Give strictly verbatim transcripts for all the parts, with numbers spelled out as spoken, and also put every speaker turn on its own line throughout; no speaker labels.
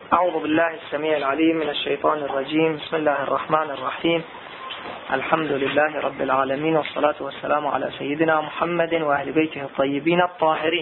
أعوذ بالله السميع العليم من الشيطان الرجيم. بسم الله الرحمن الرحيم. الحمد لله رب العالمين، والصلاة والسلام على سيدنا محمد وأهل بيته الطيبين الطاهرين.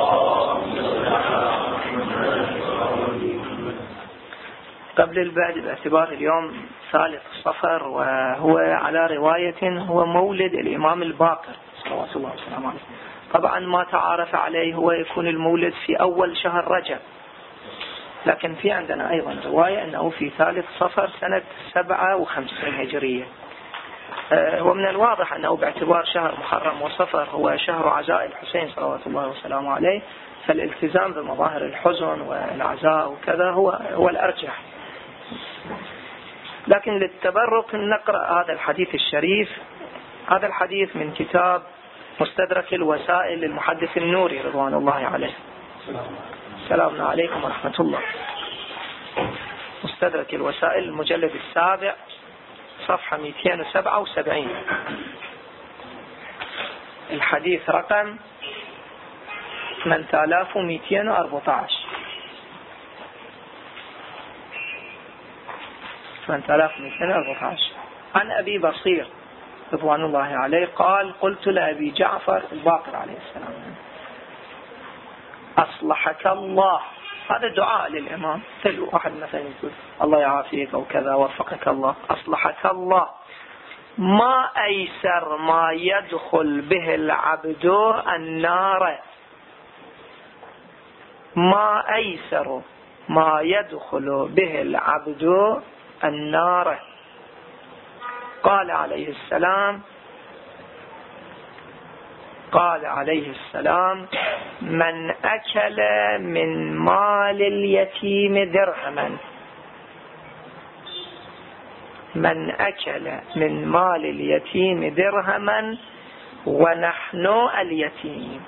قبل البعد، باعتبار اليوم ثالث صفر وهو على رواية هو مولد الإمام الباقر صلوات الله وسلامه عليه. طبعا ما تعارف عليه هو يكون المولد في أول شهر رجب، لكن في عندنا أيضا رواية أنه في ثالث صفر سنة سبعة وخمسين هجرية. ومن الواضح أنه باعتبار شهر محرم وصفر هو شهر عزاء الحسين صلوات الله وسلامه عليه، فالالتزام بمظاهر الحزن والعزاء وكذا هو هو الأرجح. لكن للتبرك نقرأ هذا الحديث الشريف. هذا الحديث من كتاب مستدرك الوسائل للمحدث النوري رضوان الله عليه. السلام عليكم ورحمة الله. مستدرك الوسائل المجلد السابع صفحة مئتين وسبعة وسبعين، الحديث رقم ثمانية آلاف ومئتين وأربعة عشر ثمانية آلاف ومئتين وأربعة عشر. عن أبي بصير رضوان الله عليه قال: قلت لأبي جعفر الباقر عليه السلام: أصلحك الله. هذا دعاء للإمام، تلو واحد مثلا يقول الله يعافيك أو كذا، وفقك الله، أصلحك الله. ما أيسر ما يدخل به العبد النار، ما أيسر ما يدخل به العبد النار. قال عليه السلام قال عليه السلام: من أكل من مال اليتيم درهما من أكل من مال اليتيم درهما ونحن اليتيم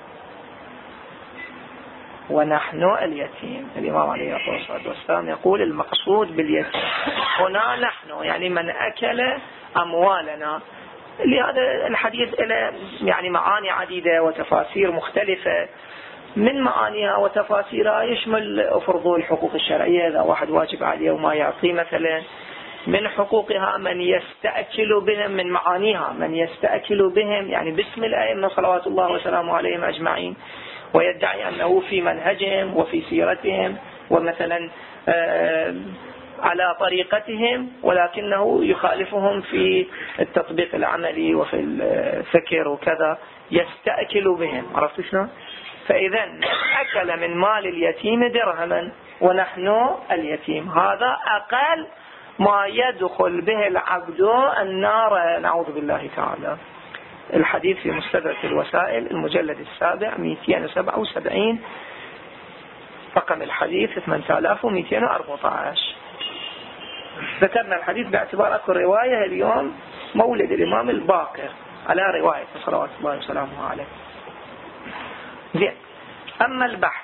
ونحن اليتيم. الإمام عليه الصلاة والسلام يقول المقصود باليتيم هنا نحن، يعني من أكل أموالنا. لهذا الحديث له يعني معاني عديدة وتفاسير مختلفة. من معانيها وتفاسيرها يشمل فرض الحقوق الشرعية، إذا واحد واجب عليه وما يعطيه مثلا. من حقوقها من يستأكل بهم، من معانيها من يستأكل بهم يعني باسم الأئمة صلوات الله وسلامه عليهم أجمعين، ويدعي أنه في منهجهم وفي سيرتهم ومثلا آه على طريقتهم، ولكنه يخالفهم في التطبيق العملي وفي الفكر وكذا، يستأكل بهم. عرفت شلون؟ فإذا أكل من مال اليتيم درهما ونحن اليتيم، هذا أقل ما يدخل به العبد النار، نعوذ بالله تعالى. الحديث في مستدرك الوسائل المجلد السابع مئتين وسبعة وسبعين، رقم الحديث ثمانية آلاف ومئتين وأربعة عشر. ذكرنا الحديث باعتبار أكو رواية اليوم مولد الإمام الباقر على رواية صلوات الله وسلامه عليه. زين، أما البحث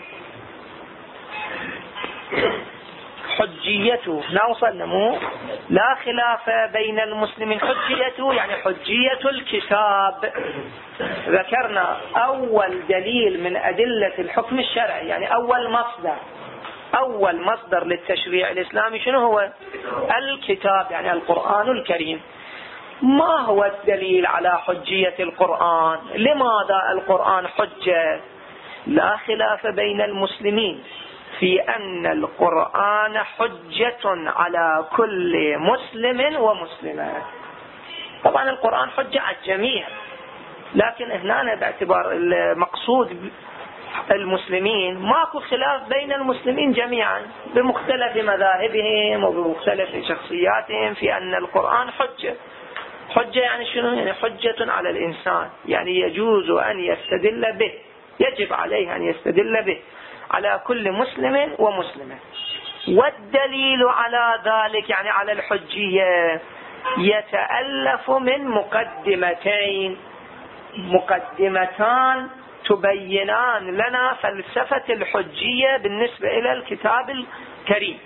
حجيته نوصل نمو لا خلاف بين المسلمين. حجيته يعني حجية الكتاب. ذكرنا أول دليل من أدلة الحكم الشرعي، يعني أول مصدر أول مصدر للتشريع الإسلامي شنو هو؟ الكتاب، يعني القرآن الكريم. ما هو الدليل على حجية القرآن؟ لماذا القرآن حجة؟ لا خلاف بين المسلمين في أن القرآن حجة على كل مسلم ومسلمة. طبعا القرآن حجة على الجميع، لكن هنا باعتبار المقصود المسلمين ماكو خلاف بين المسلمين جميعا بمختلف مذاهبهم وبمختلف شخصياتهم في أن القرآن حجة. حجة يعني شنو؟ يعني حجة على الإنسان، يعني يجوز أن يستدل به، يجب عليه أن يستدل به على كل مسلم ومسلمة. والدليل على ذلك يعني على الحجية يتألف من مقدمتين مقدمتان تبينان لنا فلسفة الحجية بالنسبة إلى الكتاب الكريم.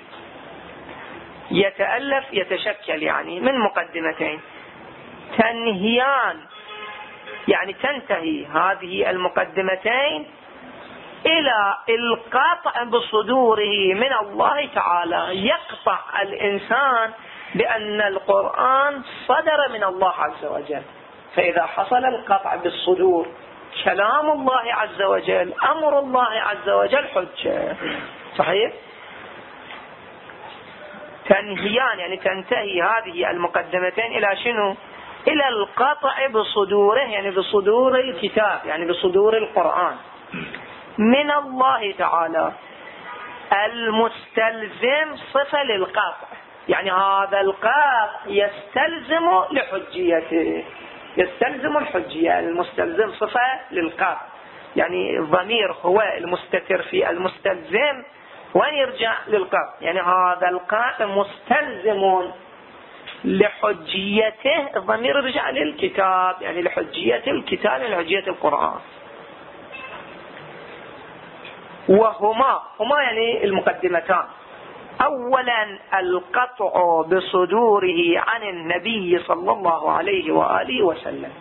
يتألف يتشكل يعني من مقدمتين تنهيان، يعني تنتهي هذه المقدمتين إلى القطع بصدوره من الله تعالى. يقطع الإنسان بأن القرآن صدر من الله عز وجل، فإذا حصل القطع بالصدور كلام الله عز وجل أمر الله عز وجل حجة. صحيح؟ تنهيان يعني تنتهي هذه المقدمتين إلى شنو؟ إلى القطع بصدوره، يعني بصدور الكتاب، يعني بصدور القرآن من الله تعالى المستلزم صفة للقطع. يعني هذا القطع يستلزم لحجيته، يستلزم الحجية، المستلزم صفة للقطع. يعني الضمير هو المستتر في المستلزم وين يرجع؟ للقطع. يعني هذا القطع مستلزم لحجيته، الضمير يرجع للكتاب، يعني لحجية الكتاب، لحجية القرآن. وهما هما يعني المقدمتان. أولا القطع بصدوره عن النبي صلى الله عليه وآله وسلم.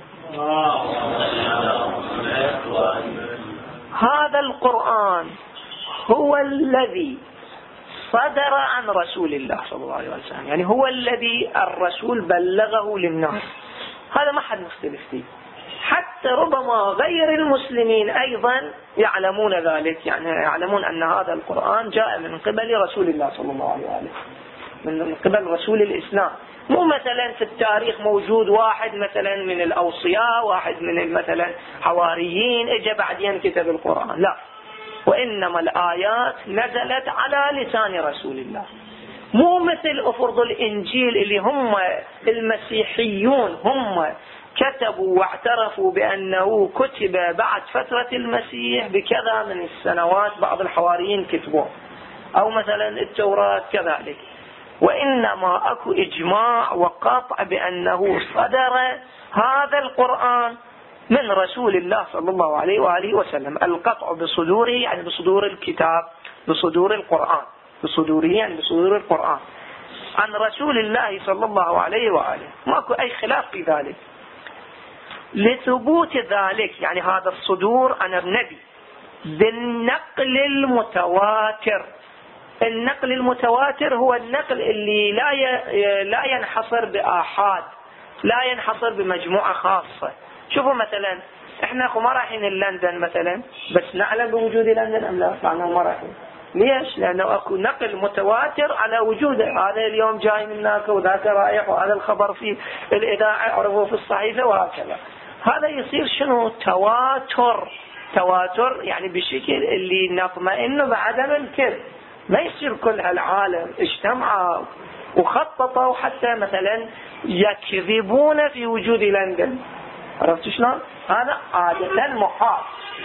هذا القرآن هو الذي صدر عن رسول الله صلى الله عليه وسلم، يعني هو الذي الرسول بلغه للناس، هذا ما حد مختلف فيه. حتى ربما غير المسلمين أيضا يعلمون ذلك، يعني يعلمون أن هذا القرآن جاء من قبل رسول الله صلى الله عليه وآله، من قبل رسول الإسلام. مو مثلا في التاريخ موجود واحد مثلا من الأوصياء، واحد من مثلا حواريين اجى بعدين كتب القرآن، لا، وإنما الآيات نزلت على لسان رسول الله. مو مثل أفرض الإنجيل اللي هم المسيحيون هم كتبوا واعترفوا بأنه كتب بعد فترة المسيح بكذا من السنوات، بعض الحواريين كتبوه، أو مثلا التوراة كذلك. وإنما أكو إجماع وقطع بأنه صدر هذا القرآن من رسول الله صلى الله عليه وآله وسلم. القطع بصدوره يعني بصدور الكتاب، بصدور القرآن، بصدوره يعني بصدور القرآن عن رسول الله صلى الله عليه وآله، ماكو أي خلاف في ذلك. لثبوت ذلك يعني هذا الصدور عن النبي بالنقل المتواتر. النقل المتواتر هو النقل اللي لا لا ينحصر بآحاد، لا ينحصر بمجموعة خاصة. شوفوا مثلا احنا اخو ما رايحين لندن مثلا بس نعلم بوجود لندن ام لا؟ طبعا ما رايحين. ليش؟ لانه اكو نقل متواتر على وجوده، هذا اليوم جاي من هناك وذاك رايح، وهذا الخبر في الاذاعه عرفوه في الصحيفه وهكذا. هذا يصير شنو؟ تواتر. تواتر يعني بالشكل اللي نطمئن بعدم الكذب. ما يصير كل هالعالم اجتمعوا وخططوا حتى مثلا يكذبون في وجود لندن. عرفت شلون؟ هذا عادة محال.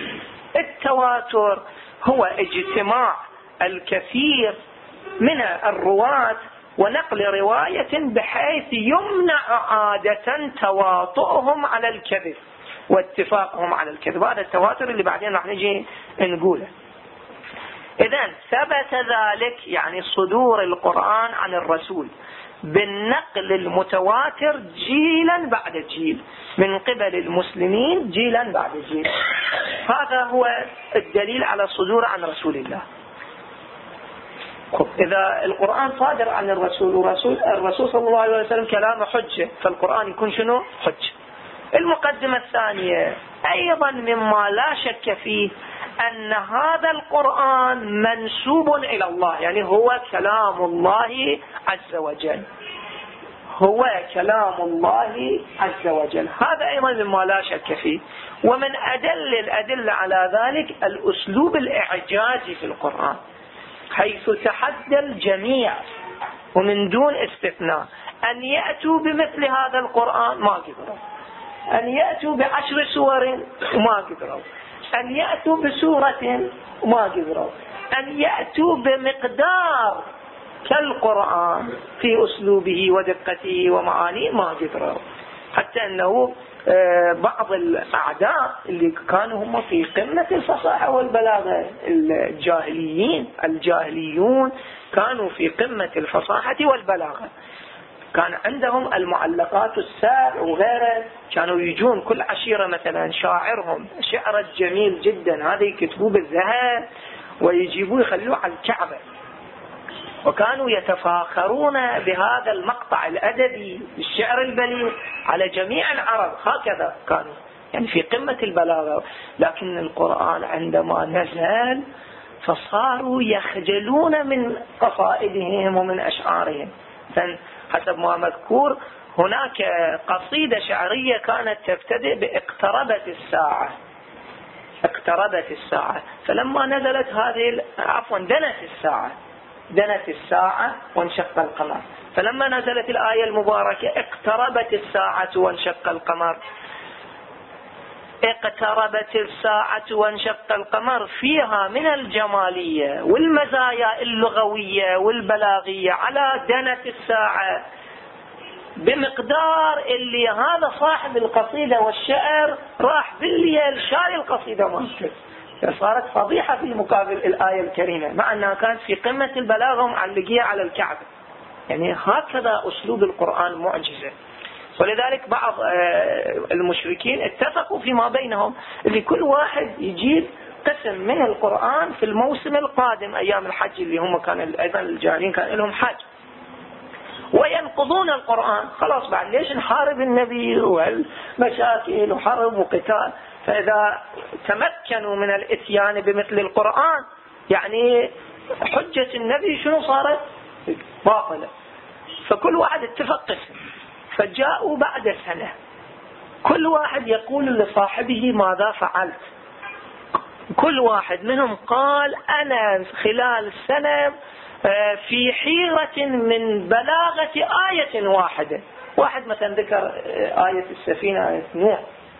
التواتر هو اجتماع الكثير من الرواة ونقل رواية بحيث يمنع عادة تواطؤهم على الكذب واتفاقهم على الكذب. هذا التواتر اللي بعدين راح نجي نقوله. إذن ثبت ذلك يعني صدور القرآن عن الرسول بالنقل المتواتر جيلا بعد جيل من قبل المسلمين جيلا بعد جيل. هذا هو الدليل على الصدور عن رسول الله. إذا القرآن صادر عن الرسول ورسول الرسول صلى الله عليه وسلم كلامه حجة، فالقرآن يكون شنو؟ حجة. المقدمة الثانية أيضا مما لا شك فيه أن هذا القرآن منسوب إلى الله، يعني هو كلام الله عز وجل، هو كلام الله عز وجل. هذا أيضا مما لا شك فيه. ومن أدل الأدلة على ذلك الأسلوب الإعجازي في القرآن، حيث تحدى الجميع ومن دون استثناء أن يأتوا بمثل هذا القرآن ما قدروا، أن يأتوا بعشر سور ما قدروا، أن يأتوا بسورة ما قدروا، أن يأتوا بمقدار كالقرآن في أسلوبه ودقته ومعانيه ما قدروا. حتى أنه بعض الأعداء اللي كانوا هم في قمة الفصاحة والبلاغة، الجاهليين الجاهليون كانوا في قمة الفصاحة والبلاغة، كان عندهم المعلقات السبع وغيره، كانوا يجون كل عشيرة مثلا شاعرهم شعر جميل جدا، هذا يكتبوه بالذهب ويجيبوه يخلوه على الكعبة، وكانوا يتفاخرون بهذا المقطع الأدبي الشعر البليغ على جميع العرب، هكذا كانوا يعني في قمة البلاغة. لكن القرآن عندما نزل فصاروا يخجلون من قصائدهم ومن أشعارهم. حسب ما مذكور هناك قصيدة شعرية كانت تبتدئ باقتربت الساعة، اقتربت الساعة، فلما نزلت هذه عفوا دنت الساعة، دنت الساعة وانشق القمر، فلما نزلت الآية المباركة اقتربت الساعة وانشق القمر، اقتربت الساعة وانشق القمر فيها من الجمالية والمزايا اللغوية والبلاغية على دنت الساعة بمقدار اللي هذا صاحب القصيدة والشعر راح بالليل شاري القصيدة مالته، صارت فضيحة في مقابل الآية الكريمة، مع أنها كانت في قمة البلاغة معلقية على الكعبة. يعني هكذا أسلوب القرآن معجزة. ولذلك بعض المشركين اتفقوا فيما بينهم اللي كل واحد يجيب قسم من القرآن في الموسم القادم أيام الحج، اللي هم كان أيضا الجاهلين كان لهم حج، وينقضون القرآن. خلاص بعد ليش نحارب النبي والمشاكل وحرب وقتال؟ فإذا تمكنوا من الاتيان بمثل القرآن يعني حجة النبي شنو صارت؟ باطلة. فكل واحد اتفق قسم، فجاءوا بعد سنة كل واحد يقول لصاحبه ماذا فعلت. كل واحد منهم قال أنا خلال السنة في حيرة من بلاغة آية واحدة. واحد مثلا ذكر آية السفينة، آية نوح،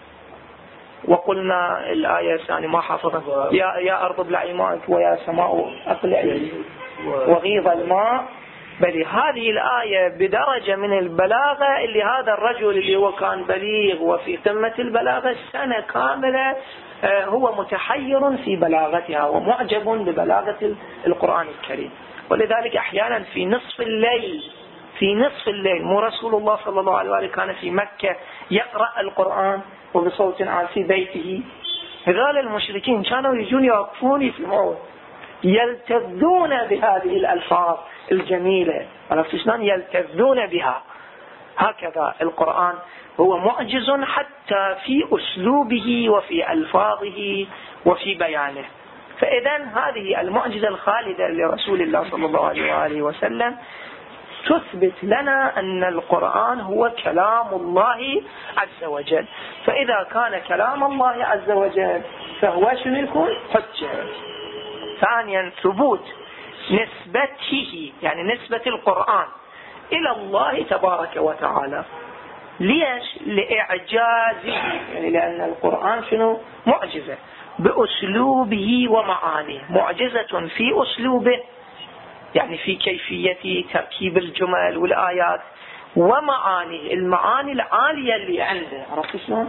وقلنا الآية الثانية ما حافظها، يا يا أرض ابلعي ماءك ويا سماء أقلعي وغيض الماء. بل هذه الآية بدرجة من البلاغة اللي هذا الرجل اللي هو كان بليغ وفي قمة البلاغة سنة كاملة هو متحير في بلاغتها ومعجب ببلاغة القرآن الكريم. ولذلك أحيانا في نصف الليل في نصف الليل مو رسول الله صلى الله عليه وآله كان في مكة يقرأ القرآن وبصوت عال في بيته، هذول المشركين كانوا يجون يوقفون يسمعون يلتذون بهذه الألفاظ الجميلة، عرفت شلون يلتذون بها. هكذا القرآن هو معجز حتى في أسلوبه وفي ألفاظه وفي بيانه. فإذا هذه المعجزة الخالدة لرسول الله صلى الله عليه وآله وسلم تثبت لنا أن القرآن هو كلام الله عز وجل. فإذا كان كلام الله عز وجل فهو شنو يكون؟ حجة. ثانيا ثبوت نسبته، يعني نسبة القرآن إلى الله تبارك وتعالى. ليش؟ لإعجازه، يعني لأن القرآن شنو؟ معجزة بأسلوبه ومعانيه، معجزة في أسلوبه يعني في كيفية تركيب الجمل والآيات، ومعاني المعاني العالية اللي عنده، عرفت شلون؟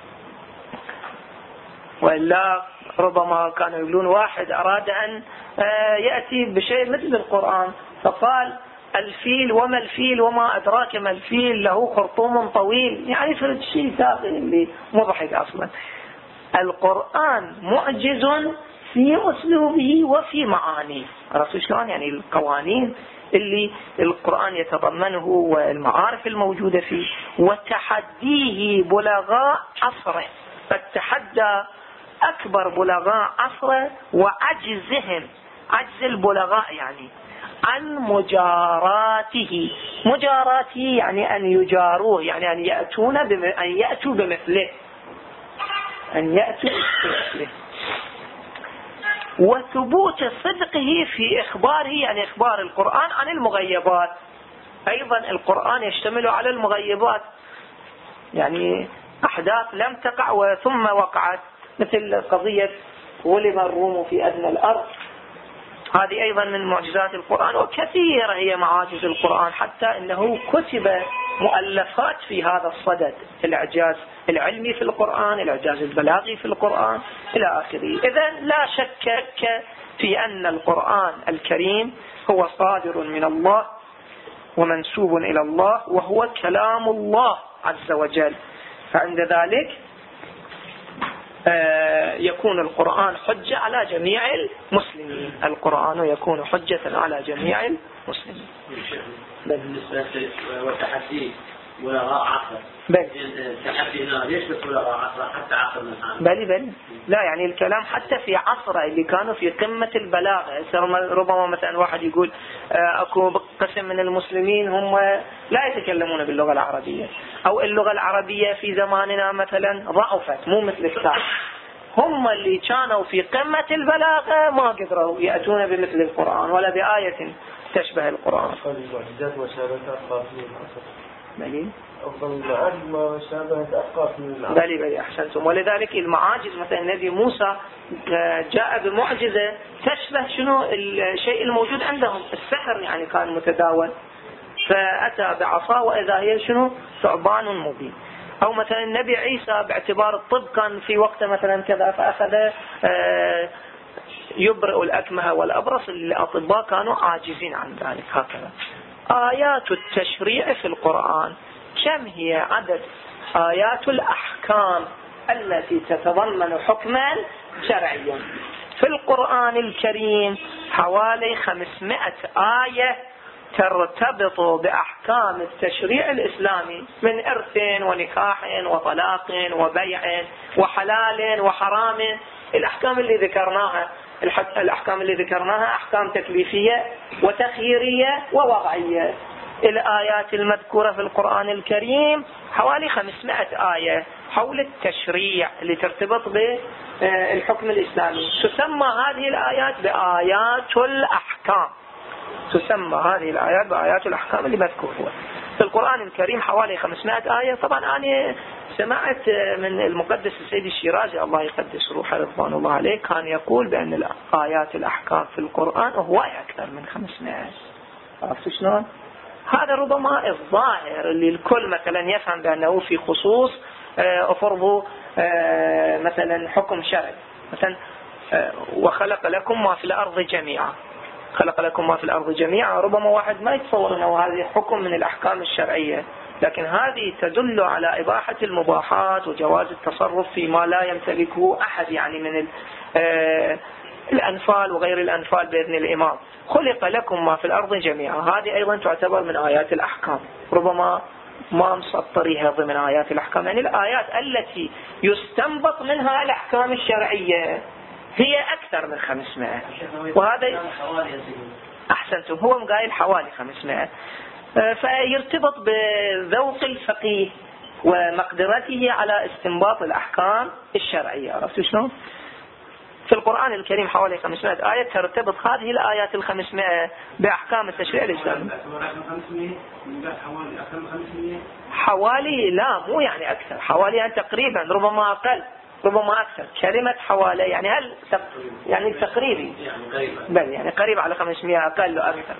وإلا ربما كانوا يقولون واحد أراد أن يأتي بشيء مثل القرآن فقال الفيل وما الفيل وما أدراك ما الفيل له خرطوم طويل، يعني فرد شيء تافه اللي مضحك أصلا. القرآن معجز في أسلوبه وفي معانيه، عرفتوا شلون؟ يعني القوانين اللي القرآن يتضمنه والمعارف الموجودة فيه، وتحديه بلغاء عصره، فالتحدى أكبر بلغاء عصره وعجزهم، عجز البلغاء يعني عن مجاراته. مجاراته يعني أن يجاروه، يعني أن يأتون بم... أن يأتوا بمثله، أن يأتوا بمثله. وثبوت صدقه في إخباره، يعني إخبار القرآن عن المغيبات. أيضا القرآن يشتمل على المغيبات، يعني أحداث لم تقع وثم وقعت، مثل قضية غلب الروم في أدنى الأرض، هذه أيضا من معجزات القرآن. وكثيرة هي معاجز القرآن، حتى أنه كتب مؤلفات في هذا الصدد، الإعجاز العلمي في القرآن، الإعجاز البلاغي في القرآن إلى آخره. إذن لا شك في أن القرآن الكريم هو صادر من الله ومنسوب إلى الله وهو كلام الله عز وجل. فعند ذلك يكون القرآن حجة على جميع المسلمين. القرآن يكون حجة على جميع المسلمين.
بالنسبة للتحدي وراء عصر التحدي هنا ليش وراء عصر حتى عصر الآن؟
بلي بلي لا يعني الكلام حتى في عصره اللي كانوا في قمة البلاغة. ربما مثلا واحد يقول أكو قسم من المسلمين هم لا يتكلمون باللغة العربية، أو اللغة العربية في زماننا مثلا ضعفت مو مثل السابق. هم اللي كانوا في قمة البلاغة ما قدروا يأتون بمثل القرآن ولا بآية تشبه القرآن.
المعجزات وشابهت أخاف من العصر.
بلي
أفضل المعاجز ما شابهت أخاف من العصر.
بلي بلي أحسنتم. ولذلك المعاجز مثلا النبي موسى جاء بمعجزة تشبه شنو الشيء الموجود عندهم، السحر يعني كان متداول، فأتى بعصا وإذا هي شنو ثعبان مبين. أو مثلا النبي عيسى باعتبار الطب كان في وقت مثلا كذا فأخذ يبرئ الأكمه والأبرص، الأطباء كانوا عاجزين عن ذلك. هكذا آيات التشريع في القرآن كم هي عدد آيات الأحكام التي تتضمن حكما شرعيا في القرآن الكريم؟ حوالي خمسمائة آية ترتبط بأحكام التشريع الإسلامي من إرث ونكاح وطلاق وبيع وحلال وحرام. الأحكام اللي ذكرناها الأحكام اللي ذكرناها أحكام تكليفية وتخييرية ووضعية. الآيات المذكورة في القرآن الكريم حوالي خمسمائة آية حول التشريع اللي ترتبط بالحكم الإسلامي. تسمى هذه الآيات بآيات الأحكام. تسمى هذه الآيات بآيات الأحكام اللي مذكورة في القرآن الكريم حوالي خمسمائة آية. طبعا أنا سمعت من المقدس السيد الشيرازي الله يقدس روحه رضوان الله عليه كان يقول بأن الآيات الأحكام في القرآن هو أكثر من خمسمائة. عرفت شلون؟ هذا ربما الظاهر اللي الكل مثلا يفهم بأنه في خصوص أفرض مثلا حكم شرعي، مثلا وخلق لكم ما في الأرض جميعا، خلق لكم ما في الأرض جميعا، ربما واحد ما يتصور أنه هذه حكم من الأحكام الشرعية، لكن هذه تدل على إباحة المباحات وجواز التصرف فيما لا يمتلكه أحد، يعني من الأنفال وغير الأنفال بإذن الإمام. خلق لكم ما في الأرض جميعا، هذه أيضا تعتبر من آيات الأحكام، ربما ما مسطريها ضمن آيات الأحكام، يعني الآيات التي يستنبط منها الأحكام الشرعية هي أكثر من خمسمائة. وهذا أحسنتم، هو مقايل حوالي خمسمائة. فيرتبط بذوق الفقيه ومقدرته على استنباط الأحكام الشرعية. عرفتوا شلون؟ في القرآن الكريم حوالي خمسمائة آية ترتبط هذه الآيات الخمسمائة بأحكام التشريع الإسلامي. حوالي لا مو يعني أكثر، حوالي يعني تقريبا، ربما أقل ربما أكثر. كلمة حوالي يعني هل يعني تقريبي، بل يعني قريب على خمسمائة أقل وأكثر.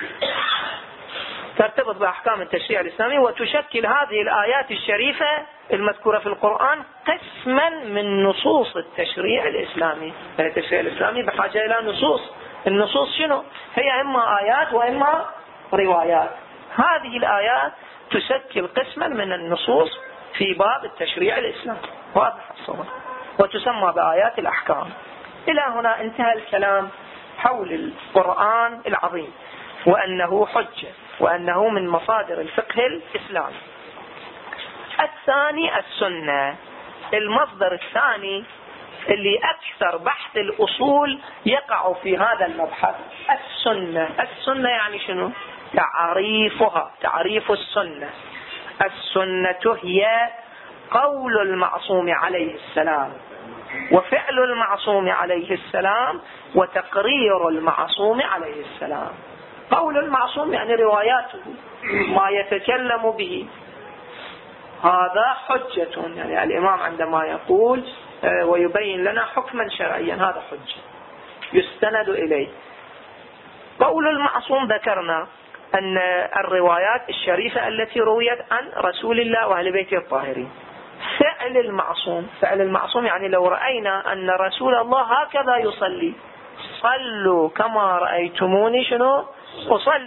ترتبط بأحكام التشريع الإسلامي، وتشكل هذه الآيات الشريفة المذكورة في القرآن قسما من نصوص التشريع الإسلامي. التشريع الإسلامي بحاجة إلى نصوص. النصوص شنو؟ هي إما آيات وإما روايات. هذه الآيات تشكل قسما من النصوص في باب التشريع الإسلامي، واضح الصور، وتسمى بآيات الأحكام. إلى هنا انتهى الكلام حول القرآن العظيم، وأنه حجة، وأنه من مصادر الفقه الإسلامي. الثاني السنة، المصدر الثاني اللي أكثر بحث الأصول يقع في هذا المبحث. السنة، السنة يعني شنو؟ تعريفها، تعريف السنة. السنة هي قول المعصوم عليه السلام وفعل المعصوم عليه السلام وتقرير المعصوم عليه السلام. قول المعصوم يعني رواياته، ما يتكلم به، هذا حجة. يعني الإمام عندما يقول ويبين لنا حكما شرعيا هذا حجة يستند إليه. قول المعصوم ذكرنا أن الروايات الشريفة التي رويت عن رسول الله وأهل بيته الطاهرين. فعل المعصوم، فعل المعصوم يعني لو رأينا أن رسول الله هكذا يصلي، صلوا كما رأيتموني شنو أصلي،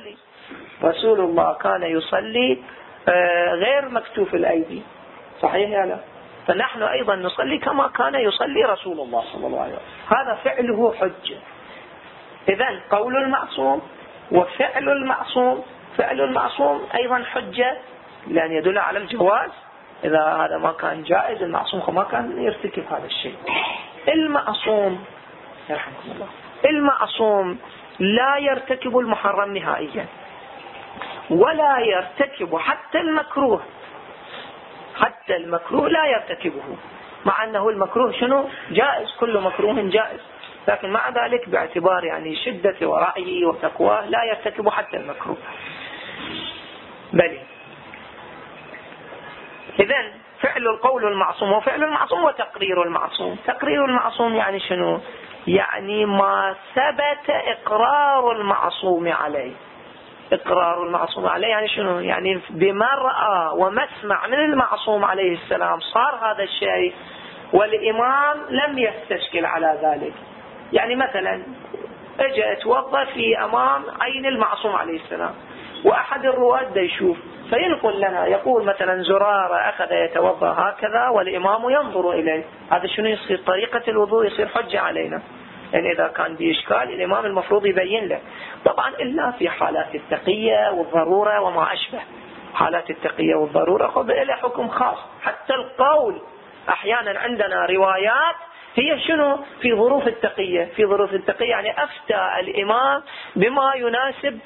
رسول الله كان يصلي غير مكتوف الأيدي، صحيح يا لا؟ فنحن أيضا نصلي كما كان يصلي رسول الله صلى الله عليه وسلم، هذا فعله حجة. إذن قول المعصوم وفعل المعصوم، فعل المعصوم أيضا حجة لأن يدل على الجواز، إذا هذا ما كان جائز المعصوم ما كان يرتكب هذا الشيء. المعصوم يرحمكم الله، المعصوم لا يرتكب المحرم نهائيا ولا يرتكب حتى المكروه، حتى المكروه لا يرتكبه، مع أنه المكروه شنو؟ جائز، كل مكروه جائز، لكن مع ذلك باعتبار يعني شدة ورعيه وتقواه لا يرتكب حتى المكروه. بل إذن فعل القول المعصوم وفعل المعصوم وتقرير المعصوم. تقرير المعصوم يعني شنو؟ يعني ما ثبت إقرار المعصوم عليه. إقرار المعصوم عليه يعني شنو؟ يعني بمرأة ومسمع من المعصوم عليه السلام صار هذا الشيء والإمام لم يستشكل على ذلك. يعني مثلا اجى اتوضى في أمام عين المعصوم عليه السلام وأحد الرواة دا يشوف فينقل لنا، يقول مثلا زرارة أخذ يتوضى هكذا والإمام ينظر إليه، هذا شنو يصير؟ طريقة الوضوء يصير حجة علينا. يعني إذا كان بإشكال الإمام المفروض يبين له، طبعا إلا في حالات التقية والضرورة وما أشبه. حالات التقية والضرورة خذ إلى حكم خاص. حتى القول أحيانا عندنا روايات هي شنو؟ في ظروف التقية. في ظروف التقية يعني أفتى الإمام بما يناسب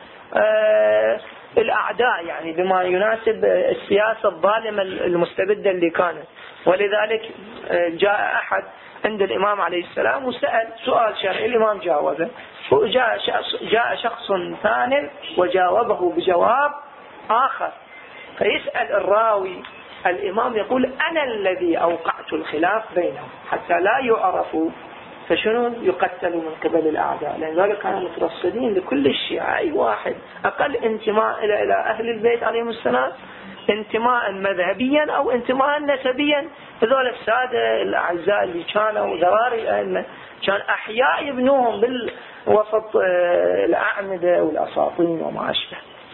آه الأعداء، يعني بما يناسب السياسة الظالمة المستبدة اللي كانت. ولذلك جاء أحد عند الإمام عليه السلام وسأل سؤال شرعي، الإمام جاوبه، وجاء شخص, جاء شخص ثاني وجاوبه بجواب آخر، فيسأل الراوي الإمام يقول أنا الذي أوقعت الخلاف بينهم حتى لا يعرفوا، فشنو؟ يقتلوا من قبل الأعداء. لأن ذلك كانوا مترصدين لكل الشيعة، أي واحد أقل انتماء إلى إلى أهل البيت عليهم السلام، انتماء مذهبيا أو انتماء نسبيا، هذول السادة الأعزاء اللي كانوا ذراري الأئمة كان أحياء يبنوهم بالوسط الأعمدة والأساطين وما أشبه.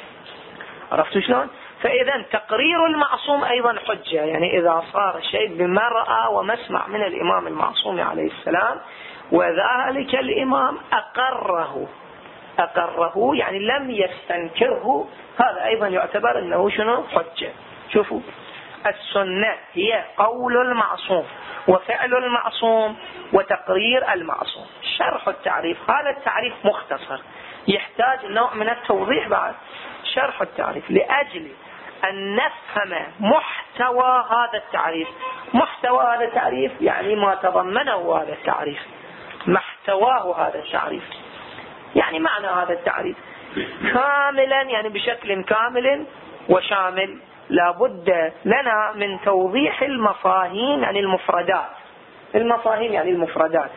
عرفتوا شلون؟ فإذا تقرير المعصوم أيضا حجة، يعني إذا صار شيء بمرأة ومسمع من الإمام المعصوم عليه السلام وذلك الإمام أقره أقره يعني لم يستنكره، هذا أيضا يعتبر أنه شنو؟ حجة. شوفوا، السنة هي قول المعصوم وفعل المعصوم وتقرير المعصوم. شرح التعريف، هذا التعريف مختصر يحتاج نوع من التوضيح بعد. شرح التعريف لأجل أن نفهم محتوى هذا التعريف. محتوى هذا التعريف يعني ما تضمنه هذا التعريف، محتواه هذا التعريف، يعني معنى هذا التعريف كاملا، يعني بشكل كامل وشامل. لابد لنا من توضيح المفاهيم، يعني المفردات. المفاهيم يعني المفردات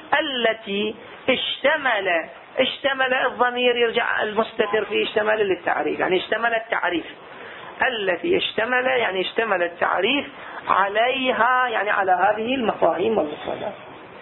التي اشتمل اشتمل الضمير يرجع المستتر فيه اشتمل للتعريف، يعني اشتمل التعريف التي اشتمل يعني اشتمل التعريف عليها، يعني على هذه المفاهيم والمفردات.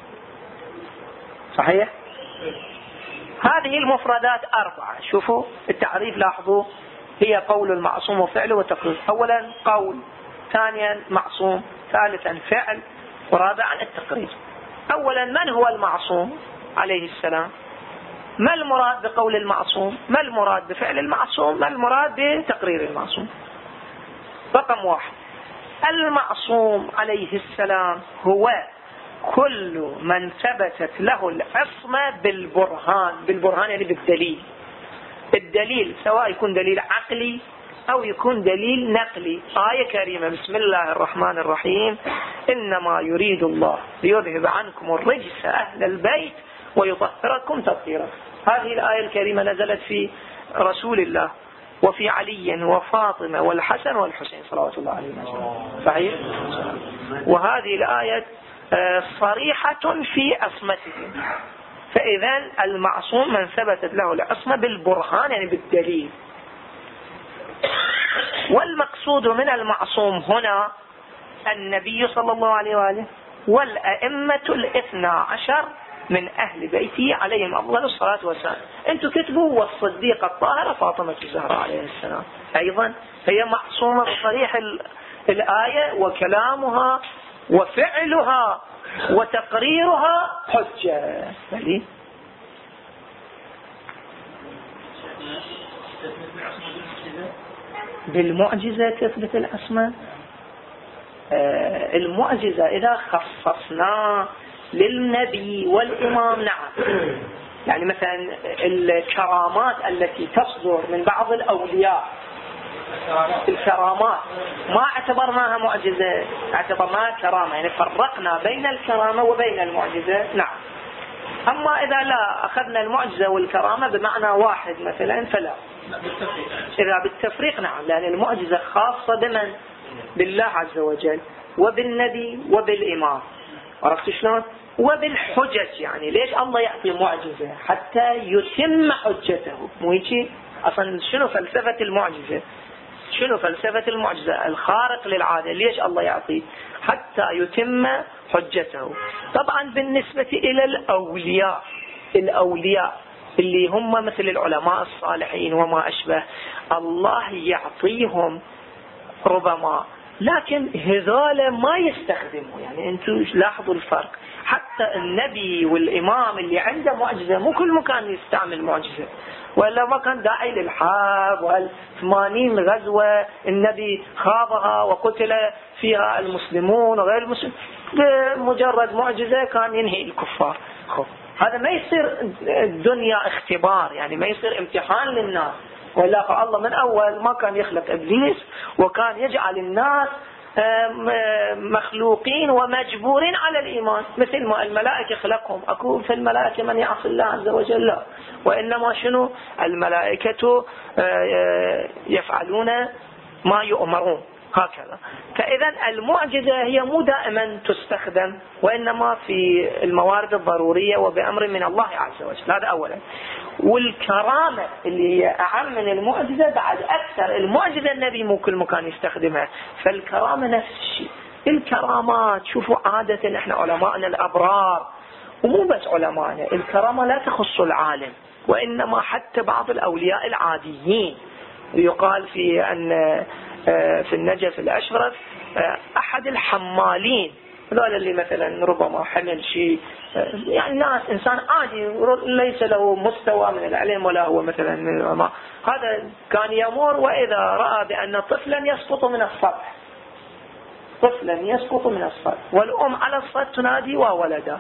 صحيح؟ هذه المفردات أربعة. شوفوا التعريف، لاحظوا، هي قول المعصوم وفعله وتقرير. أولا قول، ثانيا معصوم، ثالثا فعل، ورابعا التقرير. أولا من هو المعصوم عليه السلام؟ ما المراد بقول المعصوم؟ ما المراد بفعل المعصوم؟ ما المراد بتقرير المعصوم؟ رقم واحد، المعصوم عليه السلام هو كل من ثبتت له العصمة بالبرهان. بالبرهان يعني بالدليل. الدليل سواء يكون دليل عقلي أو يكون دليل نقلي. آية كريمة بسم الله الرحمن الرحيم إنما يريد الله ليذهب عنكم الرجس أهل البيت ويطهركم تطهيرا. هذه الآية الكريمة نزلت في رسول الله وفي علي وفاطمة والحسن والحسين صلوات الله عليهم أجمعين. صحيح؟ وهذه الآية صريحة في عصمتهم. فإذا المعصوم من ثبتت له العصمة بالبرهان يعني بالدليل. والمقصود من المعصوم هنا النبي صلى الله عليه وآله والأئمة الاثنى عشر من أهل بيتي عليهم أفضل الصلاة والسلام. أنتم كتبوا والصديقة الطاهرة فاطمة الزهراء عليه السلام أيضا هي معصومة بصريح الآية، وكلامها وفعلها وتقريرها حجة. بلي بالمعجزة تثبت العصمة. آه المعجزة إذا خصصنا للنبي والإمام نعم، يعني مثلا الكرامات التي تصدر من بعض الأولياء، الكرامات ما اعتبرناها معجزة، اعتبرناها كرامة، يعني فرقنا بين الكرامة وبين المعجزة نعم. أما إذا لا أخذنا المعجزة والكرامة بمعنى واحد مثلا فلا، إذا بالتفريق نعم، لأن المعجزة خاصة بمن؟ بالله عز وجل وبالنبي وبالإمام. عرفت شلون؟ وبالحجج، يعني ليش الله يعطي معجزة؟ حتى يتم حجته، مو هيك؟ أصلا شنو فلسفة المعجزة؟ شنو فلسفة المعجزة؟ الخارق للعادة، ليش الله يعطي؟ حتى يتم حجته. طبعا بالنسبة إلى الأولياء، الأولياء اللي هم مثل العلماء الصالحين وما أشبه، الله يعطيهم ربما، لكن هذول ما يستخدموا. يعني انتوا لاحظوا الفرق، حتى النبي والإمام اللي عنده معجزة مو كل مكان يستعمل معجزة، وإلا ما كان داعي للحرب والثمانين غزوة النبي خاضها وقتل فيها المسلمون وغير المسلمين، بمجرد معجزة كان ينهي الكفار. خب هذا ما يصير الدنيا اختبار، يعني ما يصير امتحان للناس، ولا الله من أول ما كان يخلق إبليس وكان يجعل الناس مخلوقين ومجبورين على الإيمان، مثل ما الملائكة خلقهم. أكو في الملائكة من يعصي الله عز وجل؟ لا، وإنما شنو؟ الملائكة يفعلون ما يؤمرون هكذا. فإذا المعجزة هي مو دائما تستخدم، وإنما في الموارد الضرورية وبأمر من الله عز وجل. هذا أولا. والكرامة اللي هي أعم من المعجزة بعد أكثر. المعجزة النبي مو كل مكان يستخدمها، فالكرامة نفس الشيء. الكرامات شوفوا عادة احنا علماءنا الأبرار، ومو بس علماءنا، الكرامة لا تخص العالم، وإنما حتى بعض الأولياء العاديين. يقال في أن في النجف الأشرف أحد الحمالين، هذول اللي مثلا ربما حمل شيء، يعني ناس إنسان عادي ليس له مستوى من العلم ولا هو مثلا من العلماء، هذا كان يمر وإذا رأى بأن طفلا يسقط من السطح، طفلا يسقط من السطح، والأم على السطح تنادي وولده،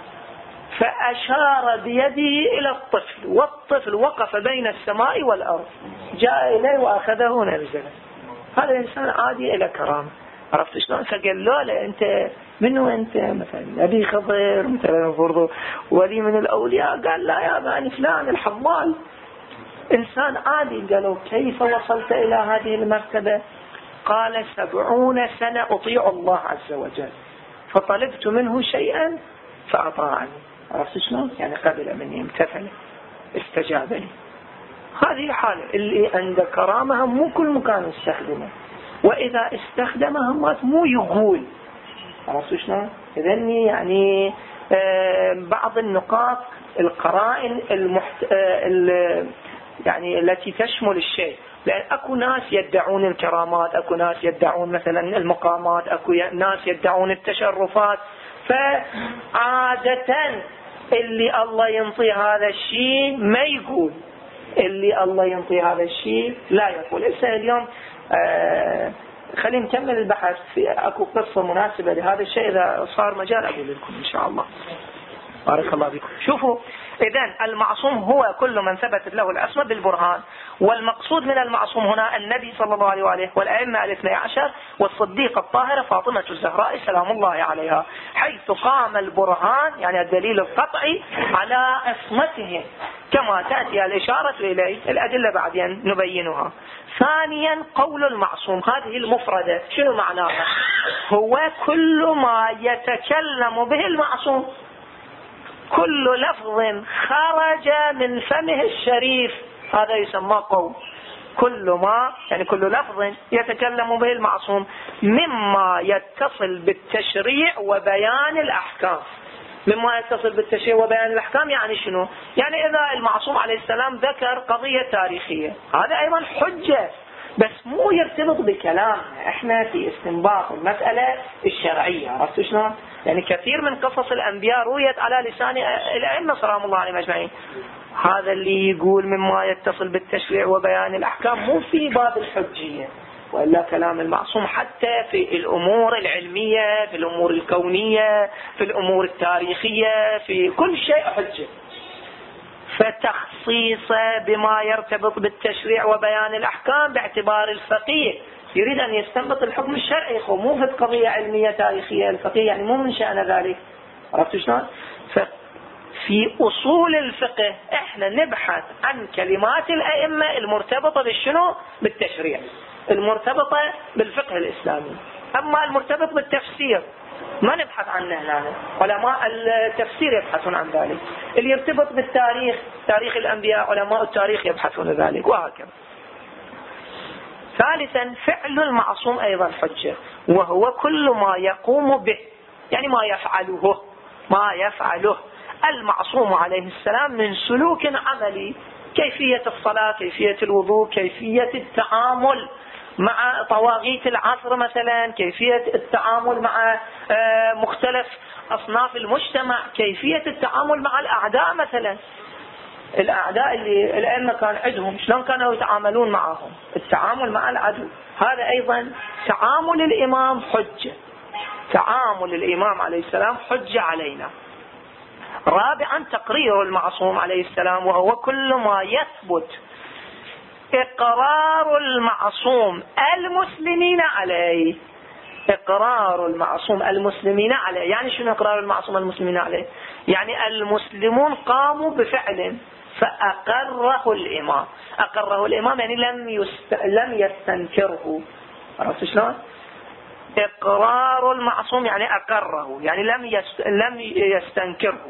فأشار بيده إلى الطفل، والطفل وقف بين السماء والأرض، جاء إليه وأخذه ونزله. هذا إنسان عادي إلى كرامة. عرفت شلون؟ فقال له أنت منو أنت؟ مثلا أبي خضر مثلا برضو ولي من الأولياء. قال لا يا بني فلان الحمال، إنسان عادي. قالوا كيف وصلت إلى هذه المرتبة؟ قال سبعون سنة أطيع الله عز وجل، فطلبت منه شيئا فأطاعني. عرفت شلون؟ يعني قبل مني، امتثل، استجاب لي. هذه حالة اللي عند كرامها مو كل مكان يستخدمه، وإذا استخدمها مو يقول. عرفت شلون؟ إذن يعني بعض النقاط القرائن المحت... يعني التي تشمل الشيء، لأن أكو ناس يدعون الكرامات، أكو ناس يدعون مثلا المقامات، أكو ناس يدعون التشرفات. فعادة اللي الله ينطي هذا الشيء ما يقول، اللي الله ينطي هذا الشيء لا يقول. إسا اليوم آه خلينا نكمل البحث، في أكو قصة مناسبة لهذا الشيء، إذا صار مجال أقول لكم إن شاء الله. بارك الله بكم. شوفوا، إذن المعصوم هو كل من ثبتت له العصمة بالبرهان، والمقصود من المعصوم هنا النبي صلى الله عليه وآله والأئمة الاثني عشر والصديقة الطاهرة فاطمة الزهراء سلام الله عليها، حيث قام البرهان يعني الدليل القطعي على عصمتهم، كما تأتي الإشارة إليه، الأدلة بعدين نبينها. ثانيا قول المعصوم، هذه المفردة شنو معناها؟ هو كل ما يتكلم به المعصوم، كل لفظ خرج من فمه الشريف، هذا يسمى قول. كل ما يعني كل لفظ يتكلم به المعصوم مما يتصل بالتشريع وبيان الأحكام. مما يتصل بالتشريع وبيان الأحكام يعني شنو؟ يعني إذا المعصوم عليه السلام ذكر قضية تاريخية هذا أيضا حجة، بس مو يرتبط بكلامنا احنا في استنباط المسألة الشرعية. عرفتوا شلون؟ يعني كثير من قصص الأنبياء رويت على لسان الأئمة سلام الله عليهم أجمعين. هذا اللي يقول مما يتصل بالتشريع وبيان الأحكام مو في باب الحجية، وإلا كلام المعصوم حتى في الأمور العلمية، في الأمور الكونية، في الأمور التاريخية، في كل شيء حجة. فتخصيص بما يرتبط بالتشريع وبيان الأحكام باعتبار الفقيه يريد أن يستنبط الحكم الشرعي، مو في قضية علمية تاريخية. الفقيه يعني مو من شأن ذلك. عرفتوا شلون؟ في أصول الفقه احنا نبحث عن كلمات الأئمة المرتبطة بالشنو؟ بالتشريع، المرتبطة بالفقه الإسلامي. أما المرتبط بالتفسير ما نبحث عنه هنا، علماء التفسير يبحثون عن ذلك. اللي يرتبط بالتاريخ، تاريخ الأنبياء، علماء التاريخ يبحثون ذلك، وهكذا. ثالثا فعل المعصوم أيضا حجة، وهو كل ما يقوم به، يعني ما يفعله ما يفعله المعصوم عليه السلام من سلوك عملي، كيفية الصلاة، كيفية الوضوء، كيفية التعامل مع طواغيت العصر مثلا، كيفية التعامل مع مختلف أصناف المجتمع، كيفية التعامل مع الأعداء مثلا. الأعداء اللي الأئمة كان عندهم شلون كانوا يتعاملون معهم، التعامل مع العدو، هذا أيضا تعامل الإمام حجة، تعامل الإمام عليه السلام حجة علينا. رابعا تقرير المعصوم عليه السلام، وهو كل ما يثبت إقرار المعصوم المسلمين عليه. إقرار المعصوم المسلمين عليه يعني شنو إقرار المعصوم المسلمين عليه؟ يعني المسلمون قاموا بفعل فأقره الإمام. أقره الإمام يعني لم يست... لم يستنكره. عرفت شلون؟ إقرار المعصوم يعني أقره، يعني لم يست... لم يستنكره.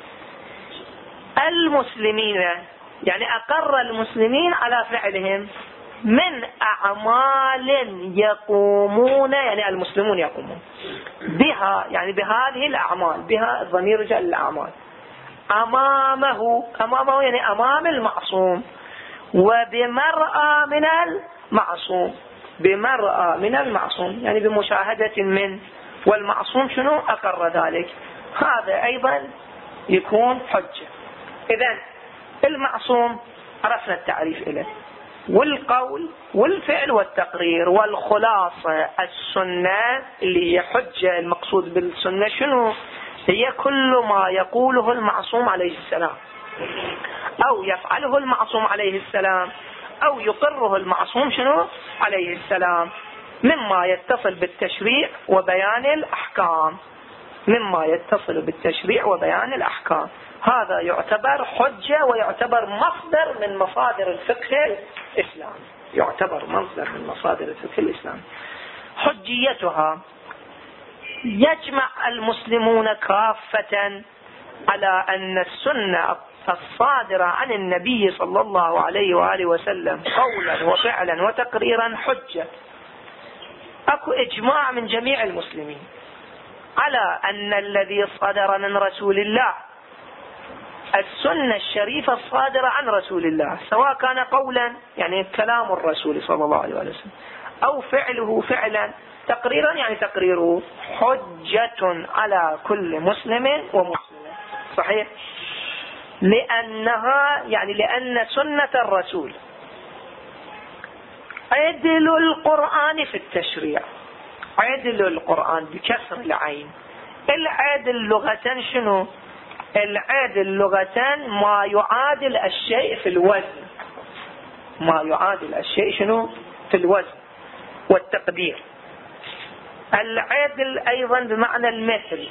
المسلمين يعني أقر المسلمين على فعلهم من أعمال يقومون، يعني المسلمون يقومون بها، يعني بهذه الأعمال، بها الضمير رجع للأعمال، أمامه، أمامه يعني أمام المعصوم، وبمرأى من المعصوم، بمرأى من المعصوم يعني بمشاهدة من، والمعصوم شنو؟ أقر ذلك. هذا أيضا يكون حجة. إذن المعصوم عرفنا التعريف له، والقول والفعل والتقرير، والخلاصة السنة اللي هي حجة. المقصود بالسنة شنو؟ هي كل ما يقوله المعصوم عليه السلام أو يفعله المعصوم عليه السلام أو يقره المعصوم شنو؟ عليه السلام، مما يتصل بالتشريع وبيان الأحكام، مما يتصل بالتشريع وبيان الأحكام. هذا يعتبر حجة ويعتبر مصدر من مصادر الفقه الإسلامي، يعتبر مصدر من مصادر الفقه الإسلامي. حجيتها يجمع المسلمون كافة على أن السنة الصادرة عن النبي صلى الله عليه وآله وسلم قولا وفعلا وتقريرا حجة. أكو إجماع من جميع المسلمين على أن الذي صدر من رسول الله، السنة الشريفة الصادرة عن رسول الله، سواء كان قولا يعني كلام الرسول صلى الله عليه وسلم أو فعله فعلا، تقريرا يعني تقريره، حجة على كل مسلم ومسلمة. صحيح؟ لأنها يعني لأن سنة الرسول عدل القرآن في التشريع. عدل القرآن بكسر العين. العدل لغة شنو؟ العدل لغة ما يعادل الشيء في الوزن، ما يعادل الشيء شنو؟ في الوزن والتقدير. العدل أيضا بمعنى المثل،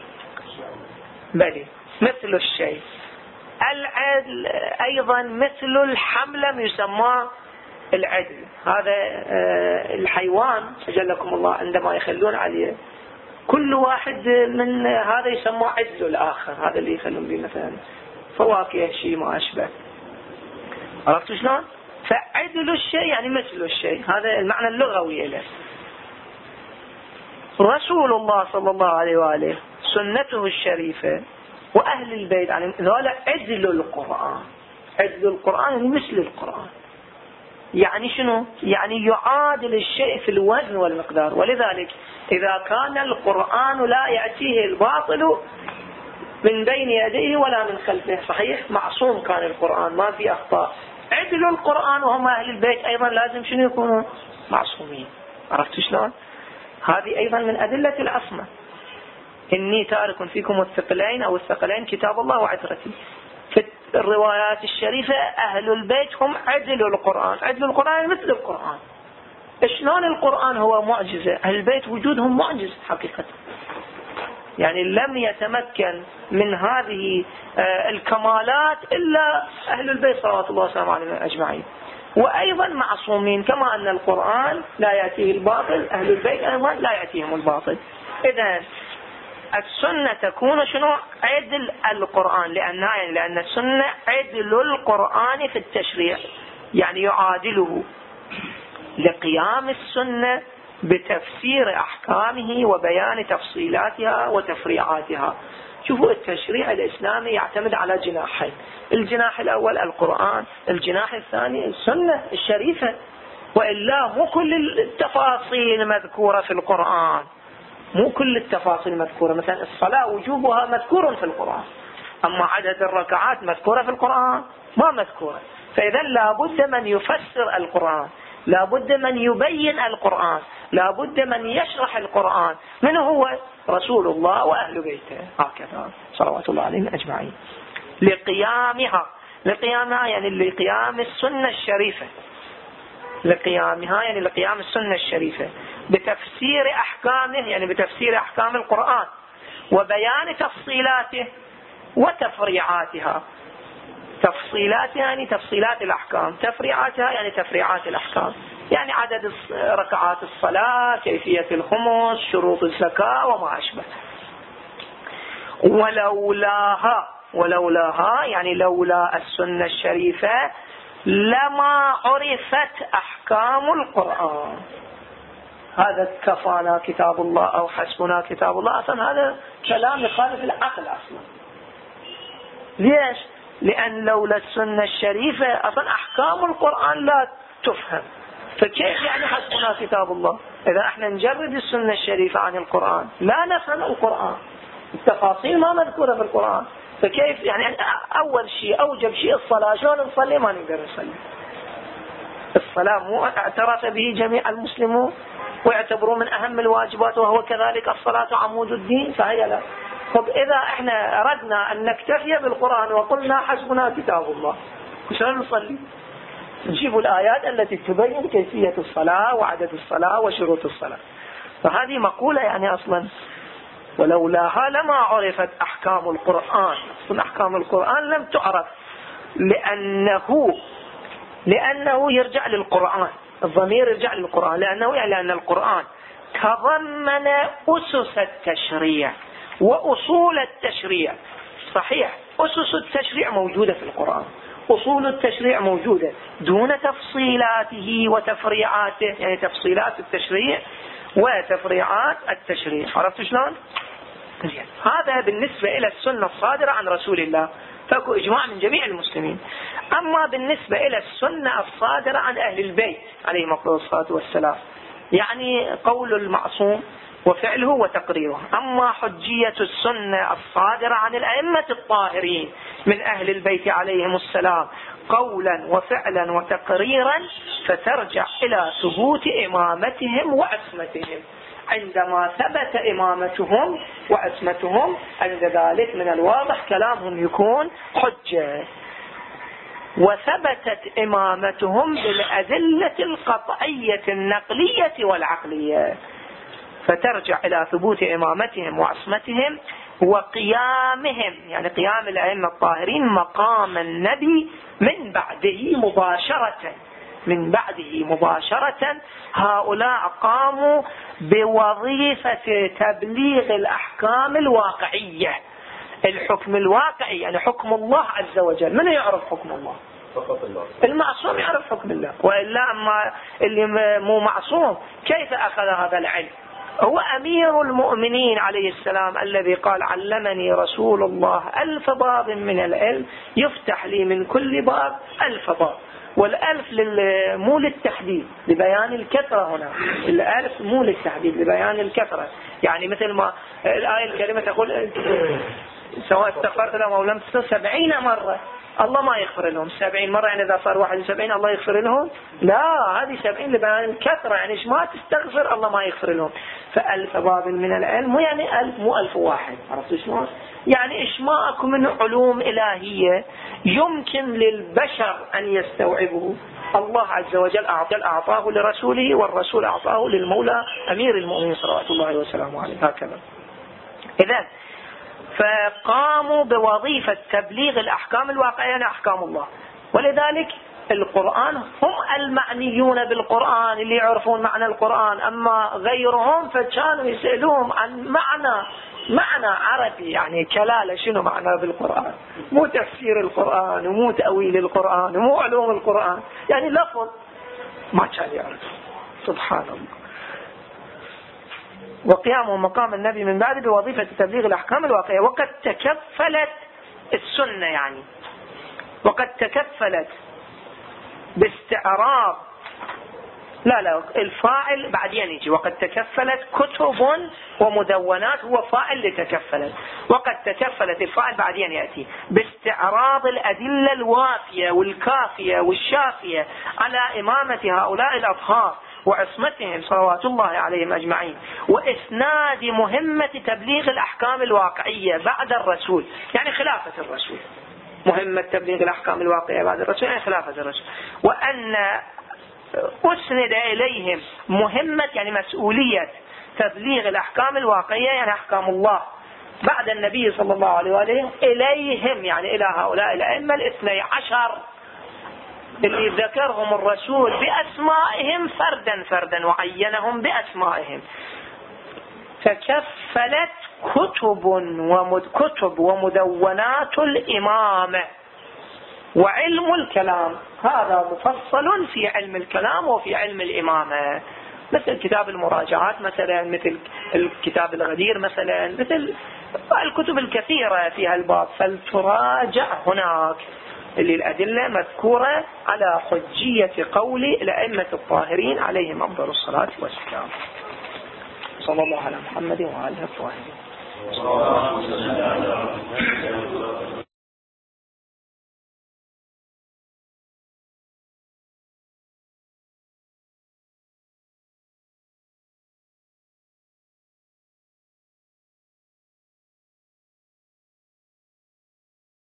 بلي مثل الشيء. العدل أيضا مثل الحملة يسمى العدل. هذا الحيوان أجلكم الله عندما يخلون عليه كل واحد من هذا يسمى عدل الآخر، هذا اللي يخلون به مثلا فواكه شيء ما أشبه. عرفتوا شلون؟ فعدل الشيء يعني مثل الشيء، هذا المعنى اللغوي له. رسول الله صلى الله عليه وآله سنته الشريفة وأهل البيت يعني ذولا عدل القرآن. عدل القرآن مثل القرآن، يعني شنو؟ يعني يعادل الشيء في الوزن والمقدار. ولذلك إذا كان القرآن لا يأتيه الباطل من بين يديه ولا من خلفه، صحيح معصوم كان القرآن ما في أخطاء، عدل القرآن وهم أهل البيت أيضا لازم شنو يكونوا؟ معصومين. عرفت شلون؟ هذه أيضا من أدلة العصمة. إني تارك فيكم الثقلين أو الثقلين كتاب الله وعترتي. في الروايات الشريفة أهل البيت هم عدل القرآن. عدل القرآن مثل القرآن. شلون القرآن هو معجزة؟ أهل البيت وجودهم معجز حقيقة، يعني لم يتمكن من هذه الكمالات إلا أهل البيت صلوات الله وسلامه عليهم أجمعين. وأيضا معصومين، كما أن القرآن لا يأتيه الباطل، أهل البيت أيضا لا يأتيهم الباطل. إذن السنة تكون شنو؟ عدل القرآن، لأن يعني لأن السنة عدل القرآن في التشريع، يعني يعادله، لقيام السنة بتفسير أحكامه وبيان تفصيلاتها وتفريعاتها. شوفوا التشريع الإسلامي يعتمد على جناحين، الجناح الأول القرآن، الجناح الثاني السنة الشريفة. وإلا مو كل التفاصيل مذكورة في القرآن، مو كل التفاصيل مذكورة. مثلا الصلاة وجوبها مذكور في القرآن، أما عدد الركعات مذكورة في القرآن ما مذكورة. فإذا لابد من يفسر القرآن، لابد من يبين القرآن، لابد من يشرح القرآن. من هو؟ رسول الله وأهل بيته، هكذا صلوات الله عليهم أجمعين. لقيامها، لقيامها يعني لقيام السنة الشريفة، لقيامها يعني لقيام السنة الشريفة بتفسير أحكامه، يعني بتفسير أحكام القرآن وبيان تفصيلاته وتفريعاتها. تفصيلاتها يعني تفصيلات الأحكام، تفريعاتها يعني تفريعات الأحكام، يعني عدد ركعات الصلاة، كيفية الخمس، شروط الزكاة وما أشبه. ولولاها، ولولاها يعني لولا السنة الشريفة لما عرفت أحكام القرآن. هذا كفانا كتاب الله أو حسبنا كتاب الله، أصلا هذا كلام يخالف العقل أصلا. ليش؟ لأن لولا السنة الشريفة أصلا أحكام القرآن لا تفهم، فكيف يعني حسبنا كتاب الله؟ إذا احنا نجرد السنة الشريفة عن القرآن لا نفهم القرآن، التفاصيل ما مذكورة في القرآن، فكيف يعني؟ أول شيء أوجب شيء الصلاة، شلون نصلي؟ ما نقدر نصلي. الصلاة مو اعترف به جميع المسلمون ويعتبروا من أهم الواجبات، وهو كذلك الصلاة عمود الدين، فهي لا. طب إذا احنا أردنا أن نكتفي بالقرآن وقلنا حسبنا كتاب الله، شلون نصلي؟ نجيب الآيات التي تبين كيفية الصلاة وعدد الصلاة وشروط الصلاة. فهذه مقولة يعني أصلا ولولاها لما عرفت أحكام القرآن. أصلا أحكام القرآن لم تعرف لأنه لأنه يرجع للقرآن، الضمير يرجع للقرآن، لأنه يعني لأن القرآن تضمن أسس التشريع وأصول التشريع. صحيح أسس التشريع موجودة في القرآن، أصول التشريع موجودة دون تفصيلاته وتفريعاته، يعني تفصيلات التشريع وتفريعات التشريع. عرفت شلون؟ هذا بالنسبة إلى السنة الصادرة عن رسول الله، فاكو إجماع من جميع المسلمين. أما بالنسبة إلى السنة الصادرة عن أهل البيت عليهم الصلاة والسلام، يعني قول المعصوم وفعله وتقريره. أما حجية السنة الصادرة عن الأئمة الطاهرين من أهل البيت عليهم السلام قولا وفعلا وتقريرا، فترجع إلى ثبوت إمامتهم وعصمتهم. عندما ثبت إمامتهم وعصمتهم عند ذلك من الواضح كلامهم يكون حجة. وثبتت إمامتهم بالأدلة القطعية النقلية والعقلية، فترجع إلى ثبوت إمامتهم وعصمتهم وقيامهم، يعني قيام الأئمة الطاهرين مقام النبي من بعده مباشرة، من بعده مباشرة. هؤلاء قاموا بوظيفة تبليغ الأحكام الواقعية. الحكم الواقعي يعني حكم الله عز وجل. من يعرف حكم الله؟ فقط الله. المعصوم يعرف حكم الله، وإلا أما اللي مو معصوم كيف أخذ هذا العلم؟ هو أمير المؤمنين عليه السلام الذي قال علمني رسول الله ألف باب من العلم يفتح لي من كل باب ألف باب. والألف مو للتحديد لبيان الكثرة، هنا الألف مو للتحديد لبيان الكثرة. يعني مثل ما الآية الكريمة تقول سواء استغفرت لهم أو لم تستغفر سبعين مرة الله ما يغفر لهم. سبعين مرة يعني إذا صار واحد سبعين الله يغفر لهم؟ لا، هذه سبعين لبيان الكثرة، يعني إيش ما تستغفر الله ما يغفر لهم. فألف باب من العلم مو يعني ألف مو ألف واحد، عرفت شلون؟ يعني إيش ما أكو من علوم إلهية يمكن للبشر أن يستوعبه الله عز وجل أعطاه لرسوله، والرسول أعطاه للمولى أمير المؤمنين صلوات الله وسلامه عليه. هكذا. إذن فقاموا بوظيفة تبليغ الأحكام الواقعية لأحكام الله، ولذلك القرآن هم المعنيون بالقرآن اللي يعرفون معنى القرآن. أما غيرهم فكانوا يسألوهم عن معنى معنى عربي، يعني كلالة شنو معنى بالقرآن، مو تفسير القرآن ومو تأويل القرآن ومو علوم القرآن، يعني لفظ ما كان يعرف. سبحان الله. وقيامه مقام النبي من بعد بوظيفة تبليغ الأحكام الواقعية، وقد تكفلت السنة يعني وقد تكفلت باستعراض لا لا الفاعل بعدين يجي. وقد تكفلت كتب ومدونات، هو فاعل لتكفلت. وقد تكفلت الفاعل بعدين يأتي باستعراض الأدلة الوافية والكافية والشافية على إمامة هؤلاء الأطهار وعصمتهم صلوات الله عليهم أجمعين، وإسناد مهمة تبليغ الأحكام الواقعية بعد الرسول، يعني خلافة الرسول. مهمة تبليغ الأحكام الواقعية بعد الرسول يعني خلافة الرسول. وأن أسند إليهم مهمة يعني مسؤولية تبليغ الأحكام الواقعية يعني أحكام الله بعد النبي صلى الله عليه وآله إليهم، يعني إلى هؤلاء الأئمة الاثني عشر اللي ذكرهم الرسول بأسمائهم فردا فردا وعينهم بأسمائهم. فكفلت كتب ومد كتب ومدونات الإمامة وعلم الكلام، هذا مفصل في علم الكلام وفي علم الإمامة، مثل كتاب المراجعات مثلا، مثل الكتاب الغدير مثلا، مثل الكتب الكثيرة في هالباب. فلتراجع هناك اللي الأدلة مذكورة على حجية قول الأئمة الطاهرين عليهم أفضل الصلاة والسلام. صلى الله على محمد وعلى آله الطاهرين.